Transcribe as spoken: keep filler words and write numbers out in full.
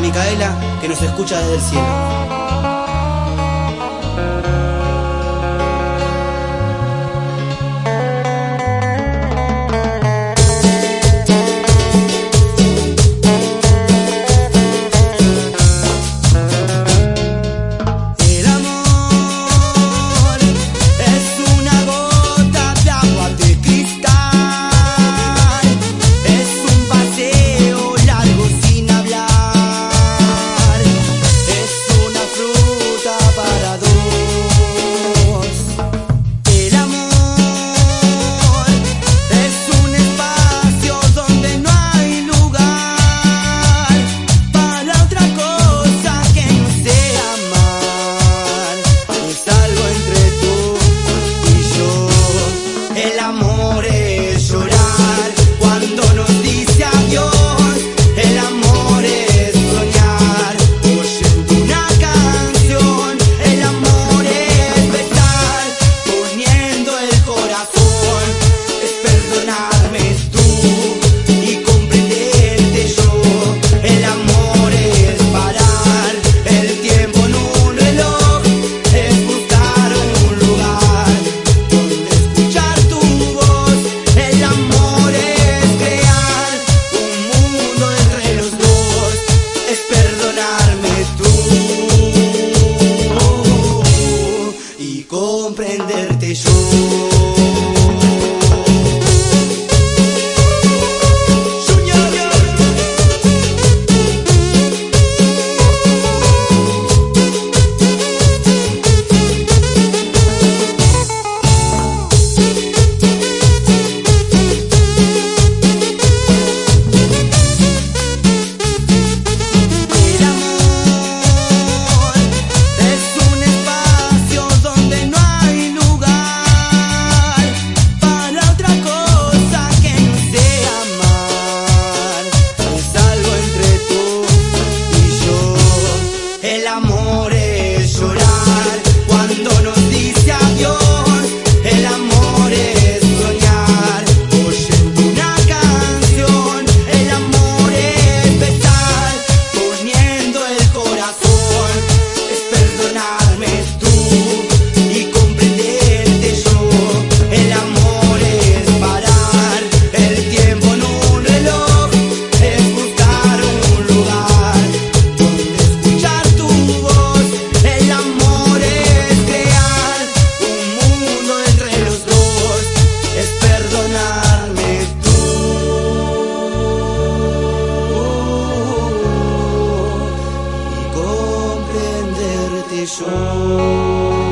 Micaela, que nos escucha desde el cielo. Comprenderte yo. El amor es llorar cuando nos dice adiós. El amor es soñar oyendo una canción. El amor es besar poniendo el corazón. Es perdonarme tú y comprenderte yo. El amor es parar el tiempo en un reloj. Es buscar un lugar donde escuchar tu voz. El amor es crear un mundo entre los dos. Es perdonarme tú y comprenderte yo.